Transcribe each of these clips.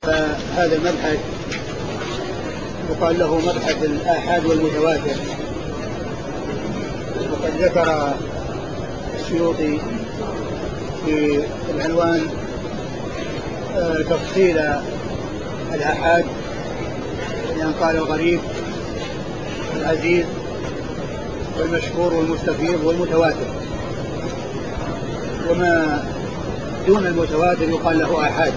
فهذا المبحث يقال له مبحث الآحاد والمتواتر. وقد ذكر السيوطي في العنوان تفصيل الآحاد، يعني قال الغريب والعزيز والمشهور والمستفيض والمتواتر، وما دون المتواتر يقال له آحاد.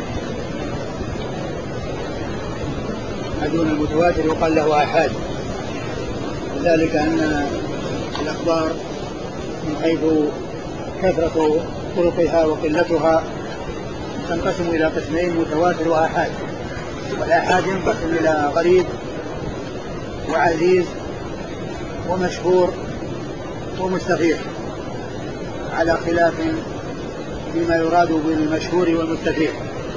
ما دون المتواتر يقال له آحاد، ذلك أن الأخبار من حيث كثرة طرقها وقلتها تنقسم إلى قسمين: متواتر وآحاد. والآحاد ينقسم إلى غريب وعزيز ومشهور ومستفيض، على خلاف فيما يراد بالمشهور والمستفيض.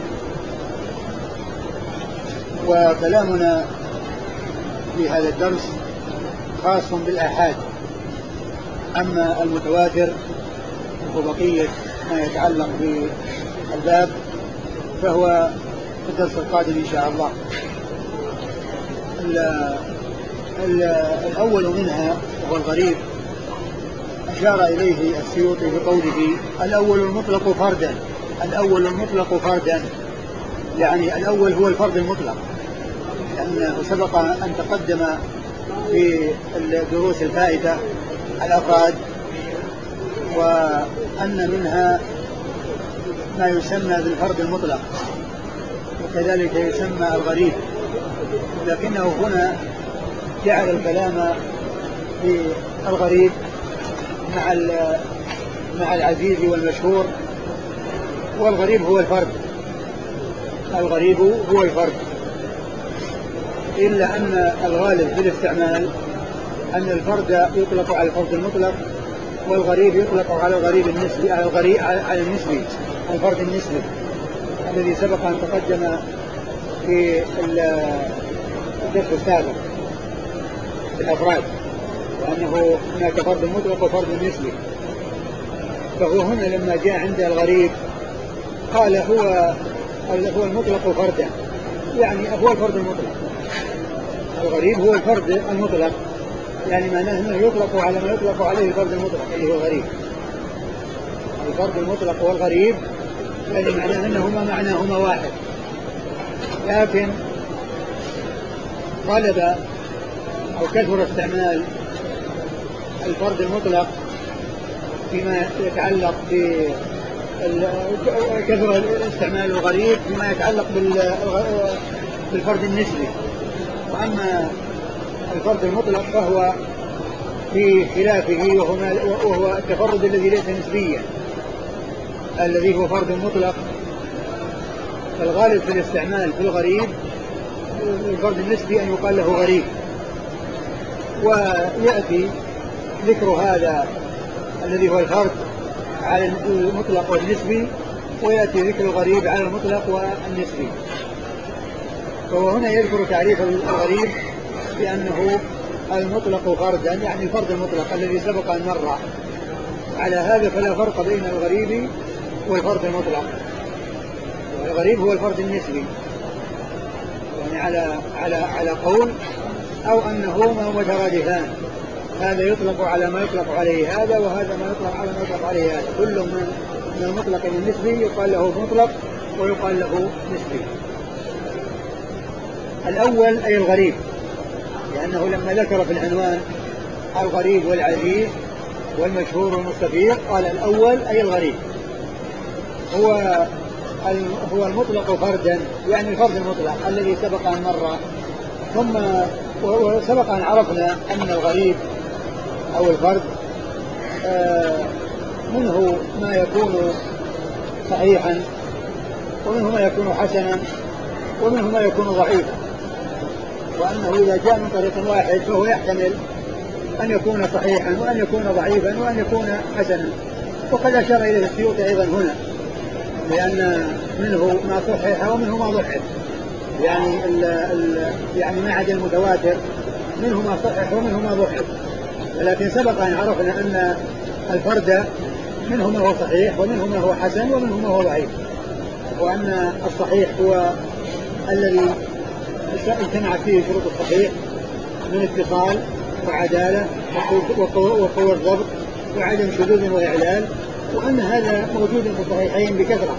وكلامنا في هذا الدرس خاص بالآحاد. أما المتواتر وبقية ما يتعلق بالباب فهو في الدرس القادم إن شاء الله. الأول منها وهو الغريب أشار إليه السيوطي بقوله: الأول المطلق فردا. الأول المطلق فردا، يعني الأول هو الفرد المطلق، لأنه سبق أن تقدم في الدروس الفائتة الأفراد، وأن منها ما يسمى بالفرد المطلق، وكذلك يسمى الغريب، لكنه هنا جعل الكلام في الغريب مع العزيز والمشهور. والغريب هو الفرد، الغريب هو الفرد، إلا أن الغالب في الاستعمال أن الفرد يطلق على الفرد المطلق، والغريب يطلق على الغريب النسبي، على النسبي، الفرد النسبي الذي سبق أن تقدم في الدرس السابق في الأفراد، وأنه هناك فرد مطلق وفرد نسبي. فهو هنا لما جاء عند الغريب قال هو المطلق فردا، يعني هو الفرد المطلق. الغريب هو الفرد المطلق، يعني معناه أنه يطلق على ما يطلق عليه الفرد المطلق اللي هو الغريب. الفرد المطلق والغريب يعني معناه أنهما معناهما واحد، لكن غلب أو كثر استعمال الفرد المطلق فيما يتعلق كثر استعمال الغريب فيما يتعلق بالفرد النسبي. وأما الفرد المطلق فهو في خلافه، وهو التفرد الذي ليس نسبيا، الذي هو فرد مطلق. فالغالب في الاستعمال في الغريب الفرد النسبي أن يقال له غريب، ويأتي ذكر هذا الذي هو الفرد على المطلق والنسبي، ويأتي ذكر الغريب على المطلق والنسبي. فهو هنا يذكر تعريف الغريب بأنه المطلق فردا، يعني الفرد المطلق الذي سبق أن مر. على هذا فلا فرق بين الغريب والفرد المطلق. الغريب هو الفرد النسبي، يعني على قول، أو أنهما مترادفان، هذا يطلق على ما يطلق عليه هذا، وهذا ما يطلق على ما يطلق عليه هذا. كل من المطلق والنسبي يقال له مطلق ويقال له نسبي. الأول أي الغريب، لأنه لما ذكر في العنوان الغريب والعزيز والمشهور والمستفيض قال الأول أي الغريب هو المطلق فردا، يعني الفرد المطلق الذي سبق أن مر. ثم وسبق أن عرفنا أن الغريب أو الفرد منه ما يكون صحيحا، ومنه ما يكون حسنا، ومنه ما يكون ضعيفا، وأنه إذا جاء من طريق واحد فهو يحتمل أن يكون صحيحا وأن يكون ضعيفا وأن يكون حسنا. وقد أشار إليه السيوطي أيضا هنا، لأن منه ما صحح ومنه ما ضعف، يعني ما عدا المتواتر منه ما صحح ومنه ما ضعف. ولكن سبق أن عرفنا أن الفرد منه ما هو صحيح ومنه ما هو حسن ومنه ما هو ضعيف، وأن الصحيح هو الذي اجتمعت فيه شروط الصحيح من اتصال وعدالة وقوة الضبط وعدم شذوذ وإعلال، وأن هذا موجود في الصحيحين بكثرة،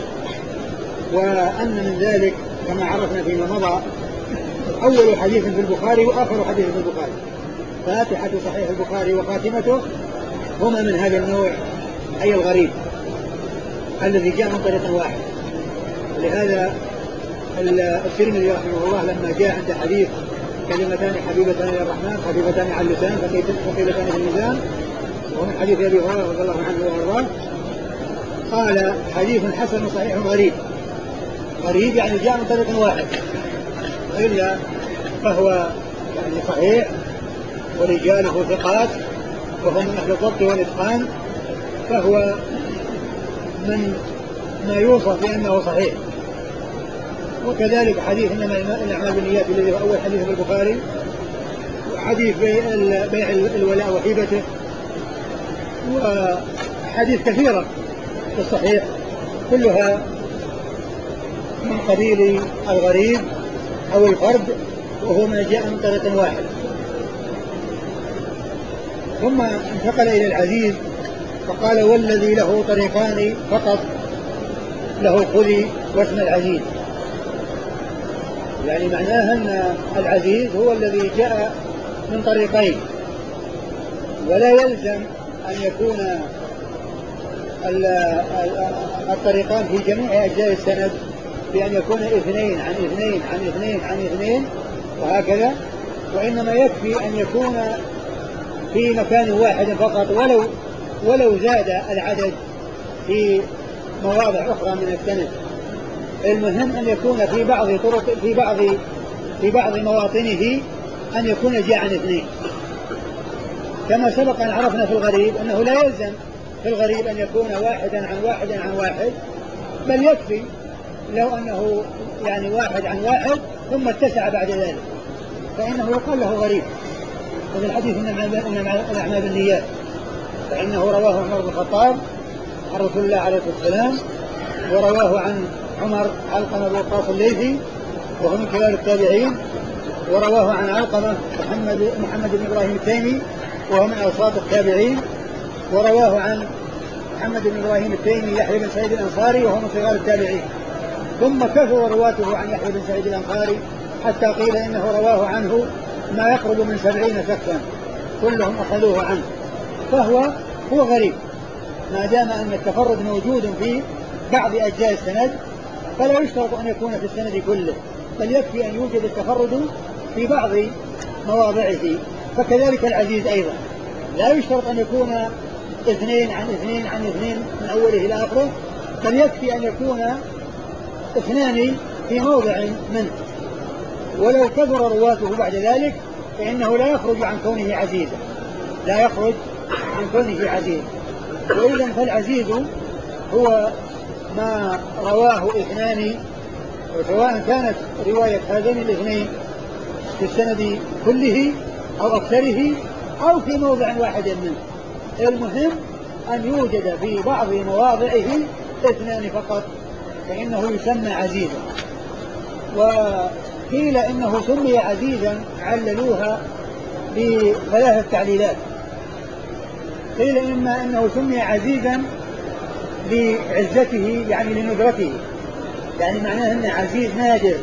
وأن من ذلك كما عرفنا فيما مضى أول حديث في البخاري وآخر حديث في البخاري، فاتحة صحيح البخاري وخاتمته هما من هذا النوع، أي الغريب الذي جاء من طريق واحد. ولهذا الترمذي رحمه الله لما جاء عند حديث كلمتان حبيبتان الى الرحمن خفيفتان على اللسان ثقيلتان في الميزان، ومن حديث ابي هريره رضي الله عنه وارضاه، قال حديث حسن صحيح غريب. غريب يعني جاء من طريق واحد، والا فهو يعني صحيح ورجاله ثقات وهو من اهل الضبط والاتقان، فهو من ما يوصف بانه صحيح. وكذلك حديث انما الاعمال بالنيات الذي هو اول حديث في البخاري، وحديث بيع الولاء وهيبته، وحديث كثيرة في الصحيح كلها من قبيل الغريب او الفرد، وهو ما جاء من طريق واحد. ثم انتقل الى العزيز فقال والذي له طريقان فقط له خذي واسم العزيز. يعني معناها أن العزيز هو الذي جاء من طريقين، ولا يلزم أن يكون الطريقان في جميع أجزاء السند بأن يكون اثنين عن اثنين عن اثنين عن اثنين وهكذا، وإنما يكفي أن يكون في مكان واحد فقط، ولو زاد العدد في مواضع أخرى من السند. المهم أن يكون في بعض طرق في بعض مواطنه أن يكون جاء عن اثنين، كما سبق أن عرفنا في الغريب أنه لا يلزم في الغريب أن يكون واحدا عن واحد عن واحد، بل يكفي لو أنه يعني واحد عن واحد ثم اتسع بعد ذلك فإنه يقال له غريب. وفي الحديث إنما الأعمال بالنيات، فإنه رواه عمر بن الخطاب عن رسول الله عليه الصلاة والسلام، ورواه عن عمر علقمة بن وقاص الليثي وهو من كبار التابعين، ورواه عن علقمة محمد بن إبراهيم التيمي وهو من أوساط التابعين، ورواه عن محمد بن إبراهيم التيمي يحيى بن سعيد الأنصاري وهو من صغار التابعين. ثم كثر رواته عن يحيى بن سعيد الأنصاري حتى قيل إنه رواه عنه ما يقرب من 70 شخصا كلهم أخذوه عنه، فهو غريب ما دام أن التفرد موجود في بعض أجزاء السند، فلا يشترط أن يكون في السند كله، بل يكفي أن يوجد التفرد في بعض مواضعه. فكذلك العزيز أيضا لا يشترط أن يكون اثنين عن اثنين عن اثنين من أوله إلى آخره، بل يكفي أن يكون اثنان في موضع منه، ولو كثر رواته بعد ذلك فإنه لا يخرج عن كونه عزيزا، لا يخرج عن كونه عزيز. وإذا فالعزيز هو ما رواه اثنان، وسواء كانت رواية هذين الاثنين في السند كله أو أكثره أو في موضع واحد منه، المهم أن يوجد في بعض مواضعه اثنان فقط فإنه يسمى عزيزا. وقيل إنه سمي عزيزا عللوها بثلاثة تعليلات. قيل إما أنه سمي عزيزا لعزته يعني لندرته، يعني معناه أنه عزيز نادر،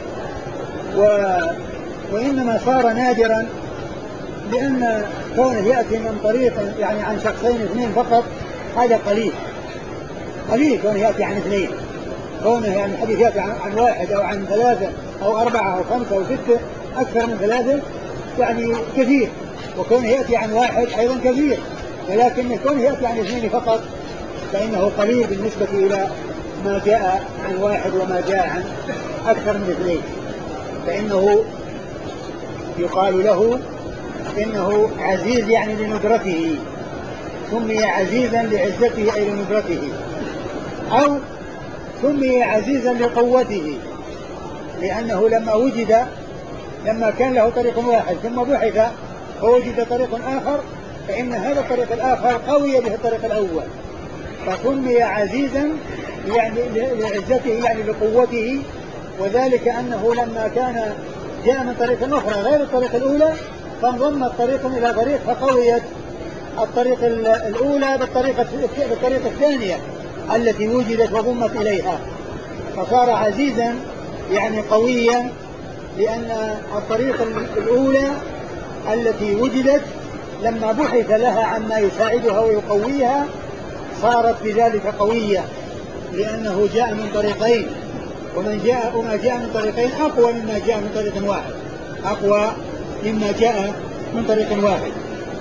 وإنما صار نادرا لأن كونه يأتي من طريق يعني عن شخصين اثنين فقط هذا قليل كونه يأتي عن اثنين، كونه يعني الحديث يأتي عن واحد أو عن ثلاثة أو أربعة أو خمسة أو ستة أكثر من ثلاثة يعني كثير، وكونه يأتي عن واحد أيضا كثير، ولكن كونه يأتي عن اثنين فقط فإنه قليل بالنسبة إلى ما جاء عن واحد وما جاء عن أكثر من اثنين، فإنه يقال له إنه عزيز يعني لندرته، سمي عزيزا لعزته أي لندرته، أو سمي عزيزا لقوته لأنه لما كان له طريق واحد ثم بحث فوجد طريق آخر فإن هذا الطريق الآخر قوي به الطريق الأول، فسمي عزيزا يعني لعزته يعني لقوته وذلك أنه لما كان جاء من طريق أخرى غير الطريق الأولى فانضم الطريق إلى طريق فقويت الطريق الأولى بالطريق الثانية التي وجدت وضمت إليها فصار عزيزا يعني قويا لأن الطريق الأولى التي وجدت لما بحث لها عما يساعدها ويقويها صارت بذلك قوية لأنه جاء من طريقين وما جاء من طريقين أقوى مما جاء من طريق واحد أقوى مما جاء من طريق واحد.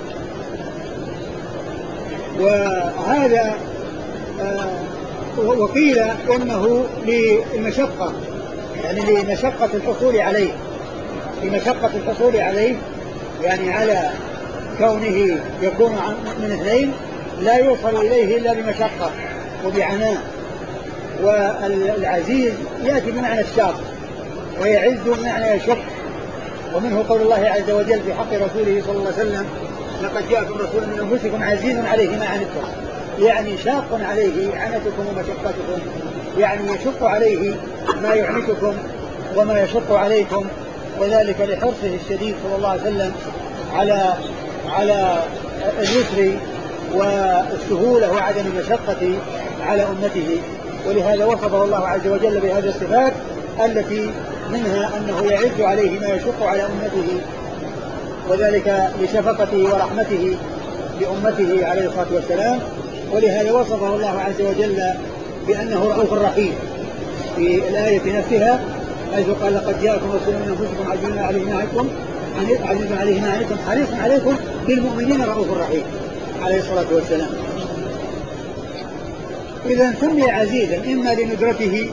وهذا وقيل إنه للمشقة يعني لمشقة الحصول عليه لمشقة الحصول عليه يعني على كونه يكون من اثنين لا يوصل إليه إلا بمشقة وبعناء. والعزيز يأتي بمعنى الشاق ويعز بمعنى يشق ومنه قول الله عز وجل في حق رسوله صلى الله عليه وسلم لقد جاءكم رسول من أنفسكم عزيز عليه ما عنتم يعني شاق عليه عنتكم ومشقتكم يعني يشق عليه ما يعنتكم وما يشق عليكم وذلك لحرصه الشديد صلى الله عليه وسلم على اليسر والسهولة وعدم المشقة على أمته. ولهذا وصفه الله عز وجل بهذه الصفات التي منها أنه يعز عليه ما يشق على أمته وذلك لشفقته ورحمته لأمته عليه الصلاة والسلام. ولهذا وصفه الله عز وجل بأنه رؤوف رحيم في الآية نفسها حيث قال لقد جاءكم رسول من أنفسكم عزيز عليه ما عنتم حريص عليكم بالمؤمنين رؤوف رحيم عليه الصلاة والسلام. إذا سمي عزيزا إما لندرته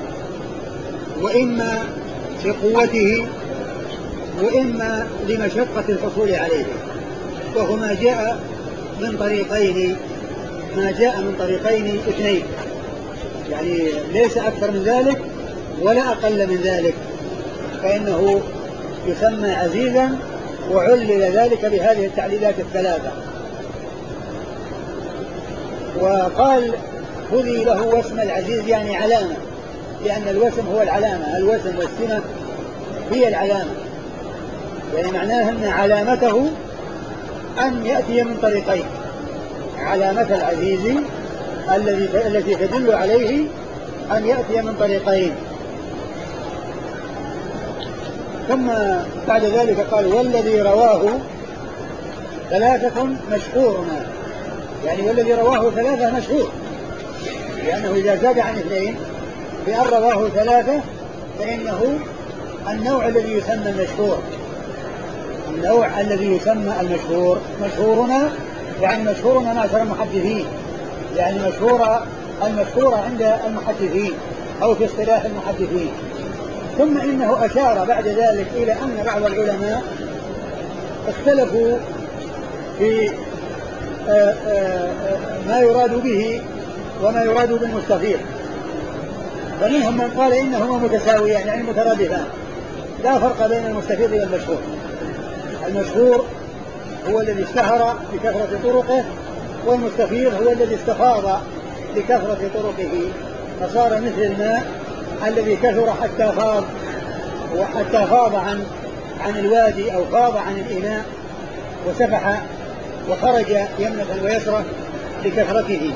وإما لقوته وإما لمشقة الحصول عليه وهو ما جاء من طريقين اثنين يعني ليس أكثر من ذلك ولا أقل من ذلك فإنه يسمى عزيزا وعلل ذلك بهذه التعليلات الثلاثة. وقال خذي له واسم العزيز يعني علامة لأن الوسم هو العلامة الوسم والسمة هي العلامة يعني معناها أن علامته أن يأتي من طريقين علامة العزيز التي تدل عليه أن يأتي من طريقين. ثم بعد ذلك قال والذي رواه ثلاثة مشهورنا يعني والذي رواه ثلاثة مشهور لأنه إذا زاد عن اثنين بأن رواه ثلاثة فإنه النوع الذي يسمى المشهور مشهورنا يعني مشهورنا معشر المحدثين يعني المشهورة عند المحدثين أو في اصطلاح المحدثين. ثم إنه أشار بعد ذلك إلى أن بعض العلماء اختلفوا في ما يراد به وما يراد بالمستفيض فمنهم من قال إنهما متساويان يعني مترادفان لا فرق بين المستفيض والمشهور. المشهور هو الذي اشتهر بكثرة طرقه والمستفيض هو الذي استفاض بكثرة طرقه فصار مثل الماء الذي كثر حتى فاض عن الوادي أو فاض عن الإناء وسفح وخرج يمنة ويسرة لكثرته.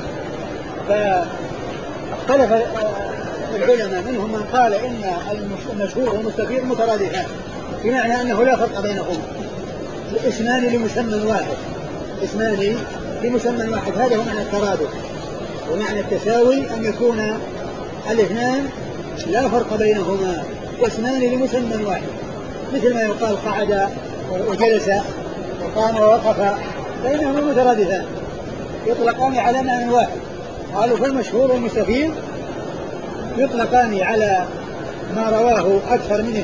فاختلف العلماء منهم من قال إن المشهور والمستفيض مترادفان بمعنى أنه لا فرق بينهما اسمان لمسمى واحد هذا هو معنى الترادف. ومعنى التساوي أن يكون الاثنان لا فرق بينهما اسمان لمسمى واحد مثل ما يقال قعد وجلس وقام ووقف فإنهما مترادفان يطلقان على معنى واحد. قالوا فالمشهور والمستفيض يطلقان على ما رواه أكثر من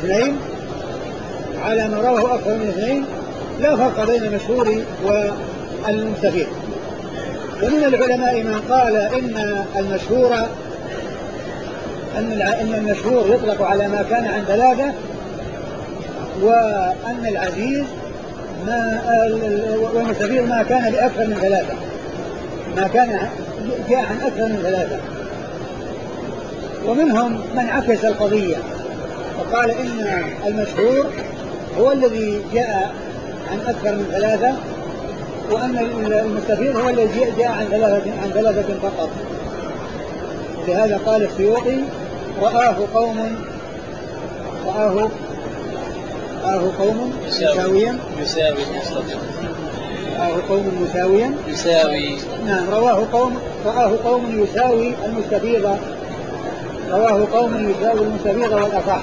اثنين لا فرق بين المشهور والمستفيض. ومن العلماء من قال إن المشهور يطلق على ما كان عن ثلاثة وأن العزيز والمستفيض ما كان لأكثر من ثلاثة ما كان جاء عن أكثر من ثلاثة. ومنهم من عكس القضية وقال إن المشهور هو الذي جاء عن أكثر من ثلاثة، وأن المستفيض هو الذي جاء عن ثلاثة فقط. لهذا قال السيوطي رآه قوم مساويا رآه قوم مساويا يساوي. نعم، رآه قوم يساوي المستفيض، رواه قوم يساوي المستفيض والأصح،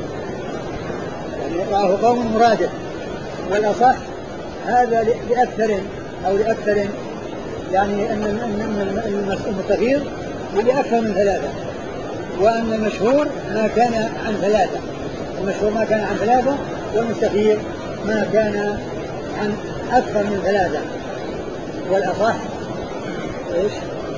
يعني رآه قوم مرادف، والأصح هذا لأكثر يعني أن المستفيض لأكثر من ثلاثة، وأن المشهور ما كان عن ثلاثة، والمستفيض ما كان عن أكثر من ثلاثة. والأصح إيش؟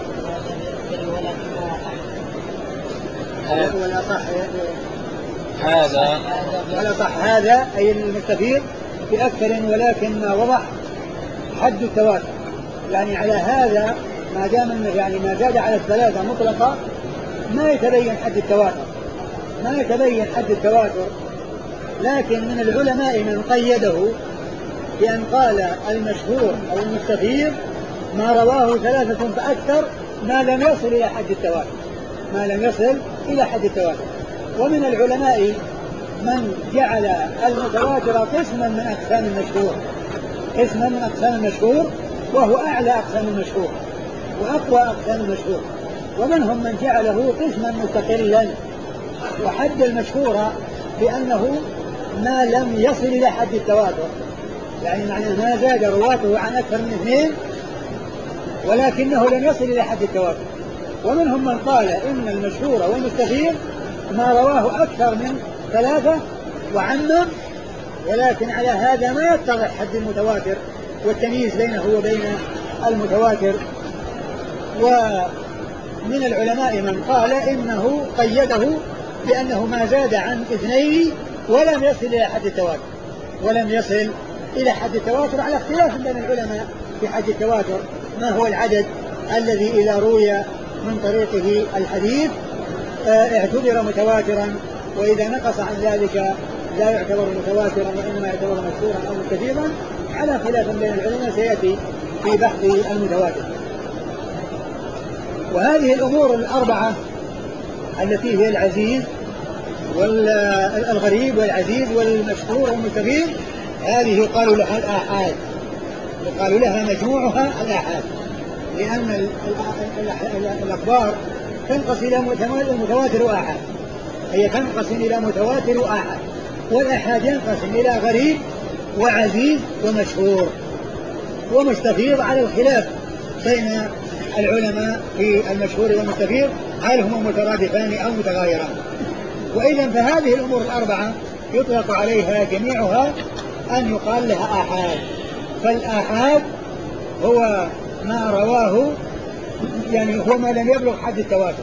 والأصح هذا أي المستفيض بأكثر، ولكن ما وضح حد التواتر، يعني على هذا ما دام يعني ما زاد على الثلاثة مطلقة ما يتبين حد التواتر، لكن من العلماء من قيده بأن قال المشهور أو المستفيض ما رواه ثلاثة فأكثر ما لم يصل إلى حد التواتر، ومن العلماء من جعل المتواتر قسما من أقسام المشهور، وهو أعلى أقسام المشهور وأقوى أقسام المشهور، ومنهم من جعله قسما مستقلا، وحد المشهور بأنه ما لم يصل إلى حد التواتر، يعني معنى ما زاد رواته عن أكثر من 2 ولكنه لم يصل إلى حد التواتر. ومنهم من قال إن المشهور والمستفيض ما رواه أكثر من 3 وعمم، ولكن على هذا ما يتضح حد المتواتر والتمييز بينه وبين المتواتر. ومن العلماء من قال إنه قيده بأنه ما زاد عن 2 ولم يصل إلى حد التواتر، على اختلاف بين العلماء في حد التواتر، ما هو العدد الذي إذا روي من طريقه الحديث اعتبر متواترا، وإذا نقص عن ذلك لا يعتبر متواترا وإنما يعتبر مشهورا أو مستفيضا، على خلاف بين العلماء سيأتي في بحث المتواتر. وهذه الأمور الأربعة التي هي العزيز والغريب والعزيز والمشهور والمستفيض، هذه قالوا لها الآحاد، وقالوا لها مجموعها الآحاد، لأن الأخبار تنقسم إلى متواتر وآحاد، هي تنقسم إلى متواتر وآحاد، والآحاد ينقسم إلى غريب وعزيز ومشهور ومستفيض، على الخلاف بين العلماء في المشهور والمستفيض هل هما مترادفان أو متغايران. وإذا فهذه الأمور الأربعة يطلق عليها جميعها أن يقال لها آحاد. فالآحاد هو ما رواه، يعني هو ما لم يبلغ حد التواتر،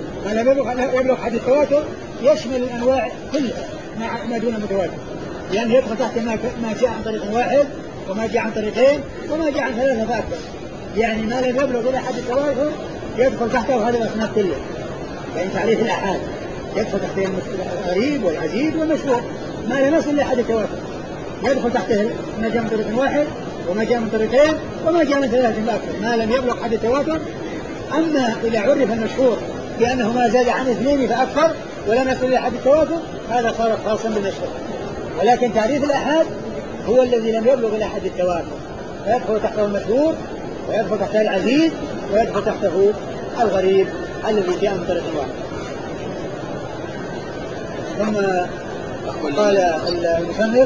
يشمل الأنواع كلها ما دون متواتر، يعني يدخل تحت ما جاء عن طريق واحد، وما جاء عن طريقين، وما جاء عن 3 فأكثر، يعني ما لم يبلغ إلى حد التواتر يدخل تحته هذه الأصناف كلها. يعني تعريف الآحاد يدخل تحته الغريب والعزيز والمشهور، ما لم يصل إلى حد التواتر يدخل تحته ما جاء من طريق واحد، وما جاء من طريقين، وما جاء من 3 فأكثر، ما لم يبلغ حد التواتر. أما إذا عرف المشهور بأنه ما زاد عن 2 فأكثر ولم يصل إلى حد التواتر، هذا صار خاصا بالمشهور. ولكن تعريف الآحاد هو الذي لم يبلغ إلى حد التواتر، فيدخل تحته المشهور، ويدخل تحته العزيز، ويدخل تحته الغريب الذي جاء من طريق واحد. ثم قال المصنف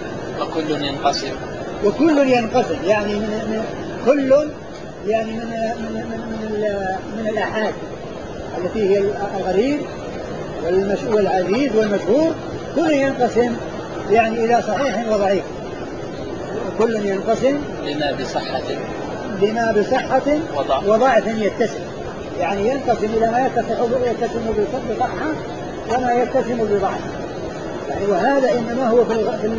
وكل ينقسم، يعني كل يعني من الآحاد التي هي الغريب والعزيز والمشهور، كل ينقسم يعني إلى صحيح وضعيف، كل ينقسم لما بصحة وضعف يتسم، يعني ينقسم إلى ما يتسم بصحة وما يتسم بضعف، يعني وهذا إنما هو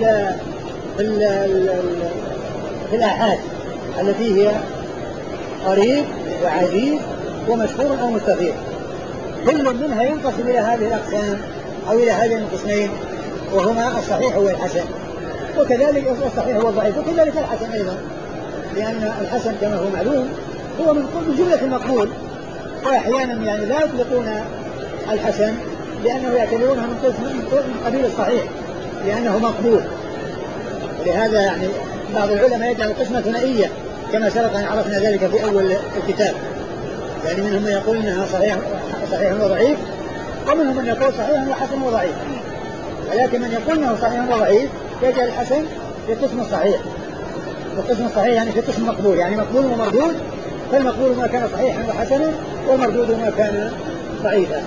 في الآحاد التي هي قريب وعزيز ومشهور أو مستفيض، كل منها ينقسم إلى هذه الأقسام أو إلى هذين القسمين، وهما الصحيح والحسن، وكذلك الصحيح والضعيف، وكذلك الحسن أيضا، لأن الحسن كما هو معلوم هو من جملة المقبول، وأحيانا يعني لا يطلقون الحسن لأنه يعتبرونه من قبيل الصحيح لأنه مقبول. ولهذا يعني بعض العلماء يجعل القسمة ثنائية كما سبق أن عرفنا ذلك في أول الكتاب، يعني منهم من يقول إنها صحيح وضعيف، ومنهم من يقول صحيح وحسن وضعيف، ولكن من يقول إنه صحيح وضعيف يجعل الحسن في قسم الصحيح، والقسم الصحيح يعني في قسم مقبول، يعني مقبول ومردود، فالمقبول ما كان صحيحا وحسنا، والمردود ما كان ضعيفا.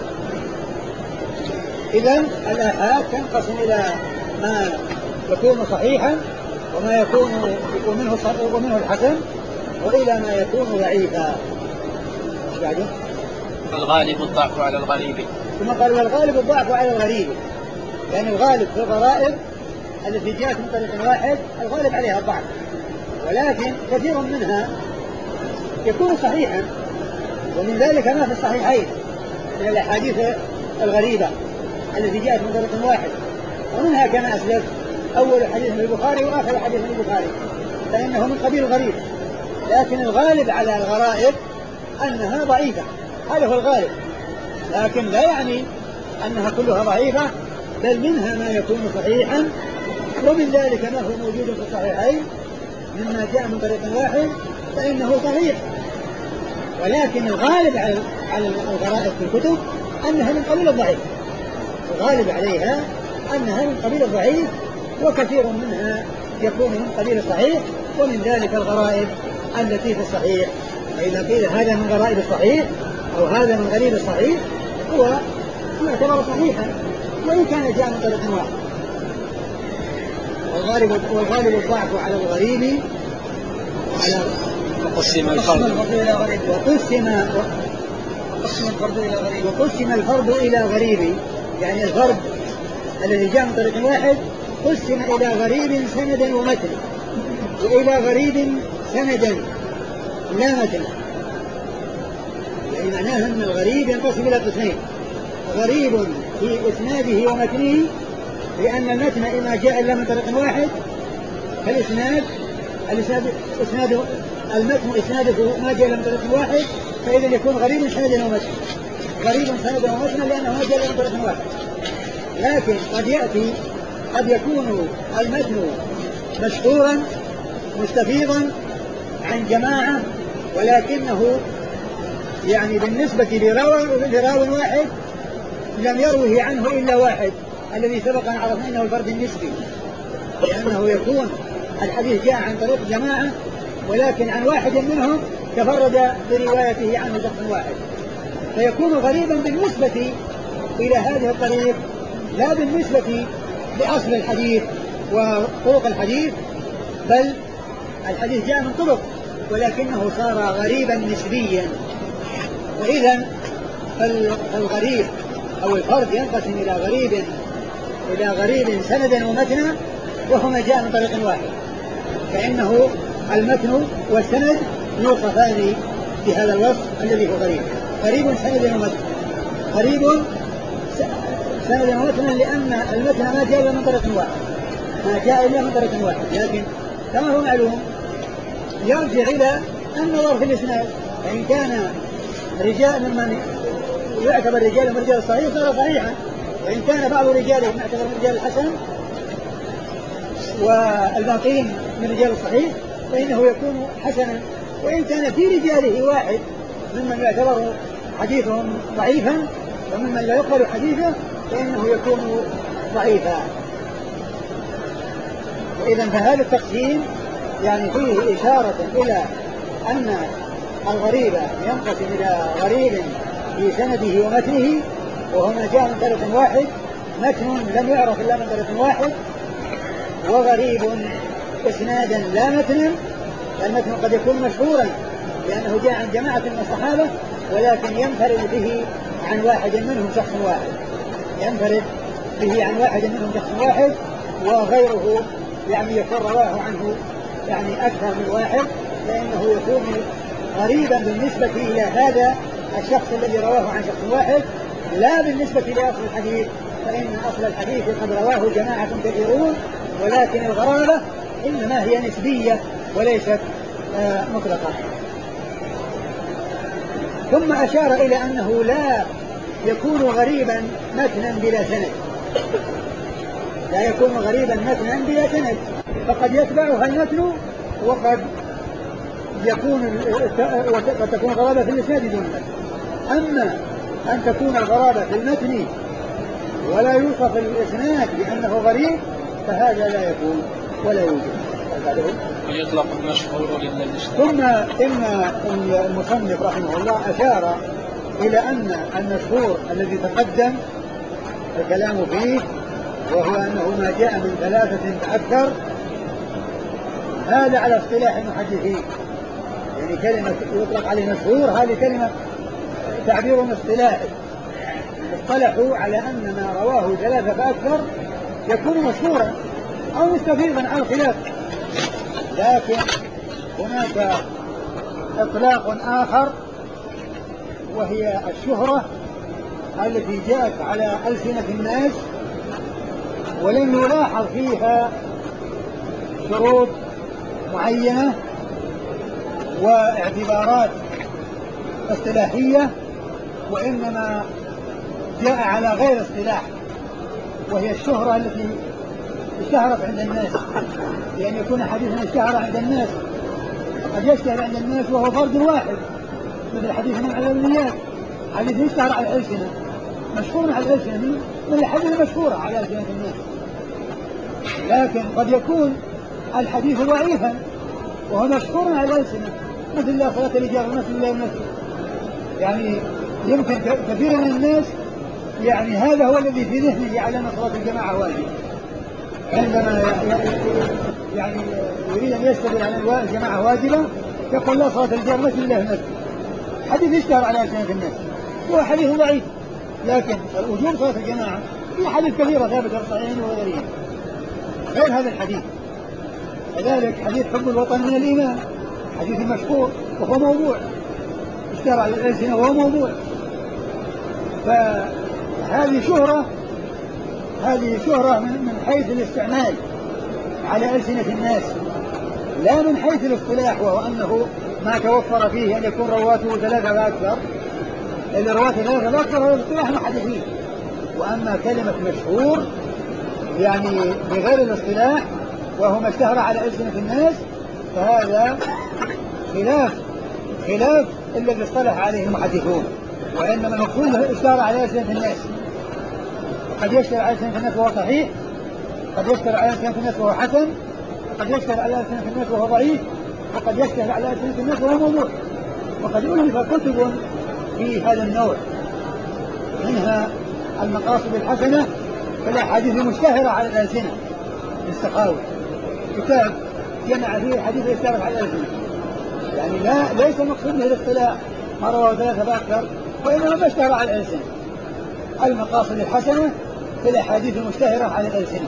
إذن الآحاد تنقسم إلى ما يكون صحيحا وما يكون منه الحسن، وإلى ما يكون ضعيفا. الغالب الضعف على الغريب. ثم قال الغالب الضعف على الغريب، لأن الغالب في الغرائب التي جاءت من طريق واحد الغالب عليها الضعف، ولكن كثير منها يكون صحيحا، ومن ذلك ما في الصحيحين من الأحاديث الغريبة التي جاءت من طريق واحد، ومنها كما أسلف أول حديث من البخاري وآخر حديث من البخاري، فإنه من قبيل الغريب، لكن الغالب على الغرائب أنها ضعيفة، هذا هو الغالب، لكن لا يعني أنها كلها ضعيفة، بل منها ما يكون صحيحا، ومن ذلك ما هو موجود في الصحيحين مما جاء من طريق واحد فإنه صحيح، ولكن الغالب على الغرائب في الكتب أنها من قبيل الضعيف، الغالب عليها أنها من قبيل الضعيف، وكثير منها يكون من قبيل الصحيح، ومن ذلك الغرائب التي في الصحيح. فإذا قيل هذا من غرائب الصحيح أو هذا من غريب الصحيح هو يعتبر صحيحا وإن كان جاء من طريق واحد. والغالب الضعف على الغريب على وقسم الفرد إلى غريب، وقسم الفرد إلى غريب، يعني الفرد الذي جاء من طريق واحد قسم إلى غريب سندا ومتن، وإلى غريب سندا لا متن، يعني معناها أن الغريب ينقسم إلى قسمين: غريب في إسناده ومتنه، لأن المتن إما جاء إلا من طريق واحد، فالإسناد المتن إسناده ما جاء إلا من طريق واحد، فإذا يكون غريب سندا ومتن، غريب سندا ومتن لأنه ما جاء إلا من طريق واحد. لكن قد يكون المتن مشهورا مستفيضا عن جماعة، ولكنه يعني بالنسبة لراو واحد لم يروه عنه إلا واحد، الذي سبق أن عرفنا أنه الفرد النسبي، لأنه يكون الحديث جاء عن طريق جماعة ولكن عن واحد منهم تفرد بروايته عنه شخص واحد، فيكون غريبا بالنسبة إلى هذه الطريق، لا بالنسبة لأصل الحديث وطرق الحديث، بل الحديث جاء من طرق ولكنه صار غريبا نسبيا. وإذا فالغريب أو الفرد ينقسم إلى غريب سندا ومتنا، وهما جاء من طريق واحد، فإنه المتن والسند يوصفان بهذا الوصف الذي هو غريب سندا ومتنا، غريب سندا ومتنا، لأن المتن ما جاء إلا من طريق واحد، لكن كما هو معلوم يرجع إلى النظر في الإسناد، فإن كان رجال ممن يعتبر رجال من رجال الصحيح صار صحيحا، وإن كان بعض رجالهم يعتبر من رجال الحسن والباقين من رجال الصحيح فإنه يكون حسنا، وإن كان في رجاله واحد ممن يعتبر حديثهم ضعيفا وممن لا يقبل حديثه فإنه يكون ضعيفا. وإذا فهذا التقسيم يعني فيه إشارة إلى أن الغريب ينقسم إلى غريب في سنده ومتنه، وهما جاء من طريق واحد، متن لم يعرف إلا من طريق واحد، وغريب إسنادا لا متنا، فالمتن قد يكون مشهورا لأنه جاء عن جماعة من الصحابة ولكن ينفرد به عن واحد منهم شخص واحد، وغيره يعني يكون رواه عنه يعني أكثر من واحد، فإنه يكون غريبا بالنسبة إلى هذا الشخص الذي رواه عن شخص واحد، لا بالنسبة لأصل الحديث فإن أصل الحديث قد رواه جماعة كثيرون، ولكن الغرابة إنما هي نسبية وليست مطلقة. ثم أشار إلى أنه لا يكون غريبا متنا بلا سند، لا يكون غريبا متنا بلا سند، فقد يتبعها المتن وقد تكون غرابة في الإسناد دون المتن. أما أن تكون الغرابة في المتن ولا يوصف الإسناد بأنه غريب فهذا لا يكون ولا يوجد. ويطلق المشهور للإسناد. ثم إن المصنف رحمه الله أشار إلى أن المشهور الذي تقدم الكلام فيه وهو أنه ما جاء من 3 فأكثر، هذا على اصطلاح المحدثين، يعني كلمة يطلق عليه مشهور هذه كلمة تعبير اصطلاحي، اصطلحوا على أن ما رواه 3 فأكثر يكون مشهورا أو مستفيضا على الخلاف. لكن هناك إطلاق آخر وهي الشهرة التي جاءت على ألسنة الناس ولم يلاحظ فيها شروط معينة واعتبارات اصطلاحية، وإنما جاء على غير اصطلاح، وهي الشهرة التي اشتهرت عند الناس، لأن يكون حديثا اشتهر عند الناس قد يشتهر عند الناس وهو فرد واحد، مثل حديث من العلميات، حديث اشتهر على الألسنة مشهور على الألسنة من الحديث المشهورة على ألسنة الناس. لكن قد يكون الحديث ضعيفا وهو مشهور على الألسنة، مثل لا صلاة للرجال والمسجد لا المسجد، يعني يمكن كثير من الناس يعني هذا هو الذي في ذهنه على أن صلاة الجماعة واجب، عندما يعني يريد أن يستدل على الجماعة واجبة يقول لا صلاة الرجال والمسجد لا المسجد، حديث يشتهر على ألسنة الناس هو حديث ضعيف، لكن وجوب صلاة الجماعة في حديث كثيرة ثابتة في الصحيحين وغيرهم غير هذا الحديث. كذلك حديث حب الوطن من الإيمان حديث مشهور وهو موضوع اشتهر على الألسنة وهو موضوع، فهذه شهرة من حيث الاستعمال على ألسنة الناس، لا من حيث الاصطلاح، وهو أنه ما توفر فيه أن يكون رواته 3 فأكثر، اللي رواته 3 فأكثر هو الاصطلاح المحدثين. وأما كلمة مشهور يعني بغير الاصطلاح وهو ما اشتهر على ألسنة الناس فهذا خلاف الذي اصطلح عليه المحدثون، وإنما المقصود اشتهر على ألسنة الناس، قد يشتهر على ألسنة الناس وهو صحيح، قد يشتهر على ألسنة الناس وهو حسن، وقد يشتهر على ألسنة الناس وهو ضعيف، وقد يشتهر على ألسنة الناس وهو موضوع. وقد ألف كتب في هذا النوع، منها المقاصد الحسنة في الأحاديث المشتهرة على الألسنة السخاوي، كتاب جمع فيه حديث اشتهرت على الألسنة، يعني ليس مقصود به الاصطلاح ما رواه 3 فأكثر، وإنما ما اشتهر على الألسنة، المقاصد الحسنة في الأحاديث المشتهرة على الألسنة.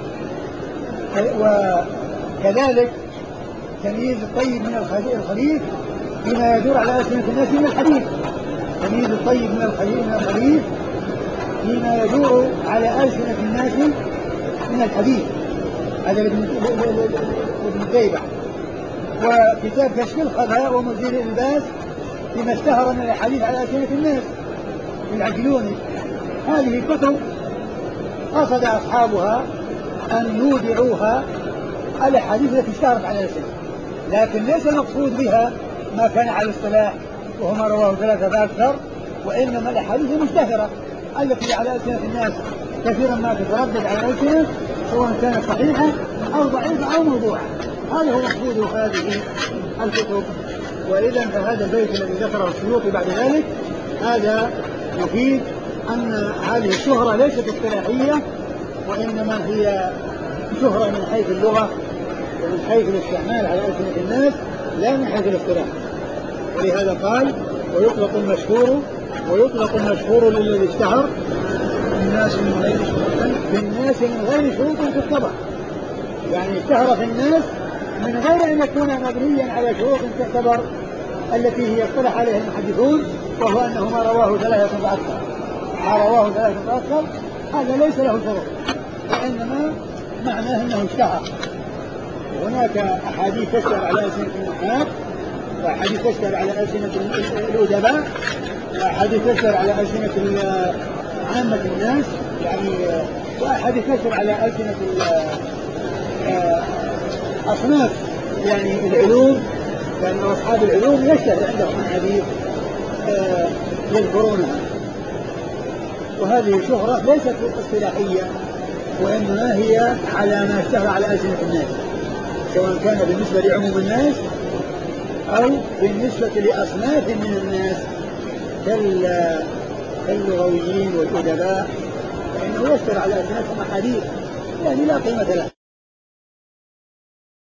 وكذلك تمييز الطيب من الخبيث بما يدور على ألسنة الناس من الحديث، تمييز الطيب من الخبيث بما يدور على ألسنة الناس من الحديث، هذا ابن الديبع. وكتاب كشف الخفاء ومزيل الإلباس فيما اشتهر من الحديث على ألسنة الناس العجلوني. هذه كتب قصد أصحابها أن يودعوها على الحديث التي اشتهرت على الألسنة، لكن ليس المقصود بها ما كان على الاصطلاح وهو ما رواه 3 فأكثر، وإنما الأحاديث المشتهرة التي على ألسنة الناس كثيرا ما تتردد على الألسنة سواء كانت صحيحة أو ضعيفة أو موضوعة، هذا هو مقصود هذه الكتب. وإذا فهذا البيت الذي ذكره السيوطي بعد ذلك هذا يفيد أن هذه الشهرة ليست اصطلاحية، وإنما هي شهرة من حيث اللغة ومن حيث الاستعمال على ألسنة الناس لا من حيث الاصطلاح. ولهذا قال ويطلق المشهور للذي اشتهر بالناس من غير شروط في الطبع، يعني اشتهر في الناس من غير أن يكون مبنيا على شروط تعتبر التي هي اصطلح عليها المحدثون، وهو أنه ما رواه 3 فأكثر، هذا ليس له فروع، وإنما معناه أنه اشتهر. هناك أحاديث تشتهر على ألسنة النحاة، وأحاديث تشتهر على ألسنة الأدباء، وأحاديث تشتهر على ألسنة عامة الناس يعني، وأحاديث تشتهر على ألسنة أصناف يعني العلوم، لأن أصحاب العلوم يشتهر عندهم أحاديث يذكرونها. وهذه شهرة ليست اصطلاحية، وإنما هي على ما اشتهر على ألسنة الناس، سواء كان بالنسبة لعموم الناس أو بالنسبة لأصناف من الناس كاللغويين والأدباء، فإنه يشتهر على ألسنتهم أحاديث يعني لا قيمة لها.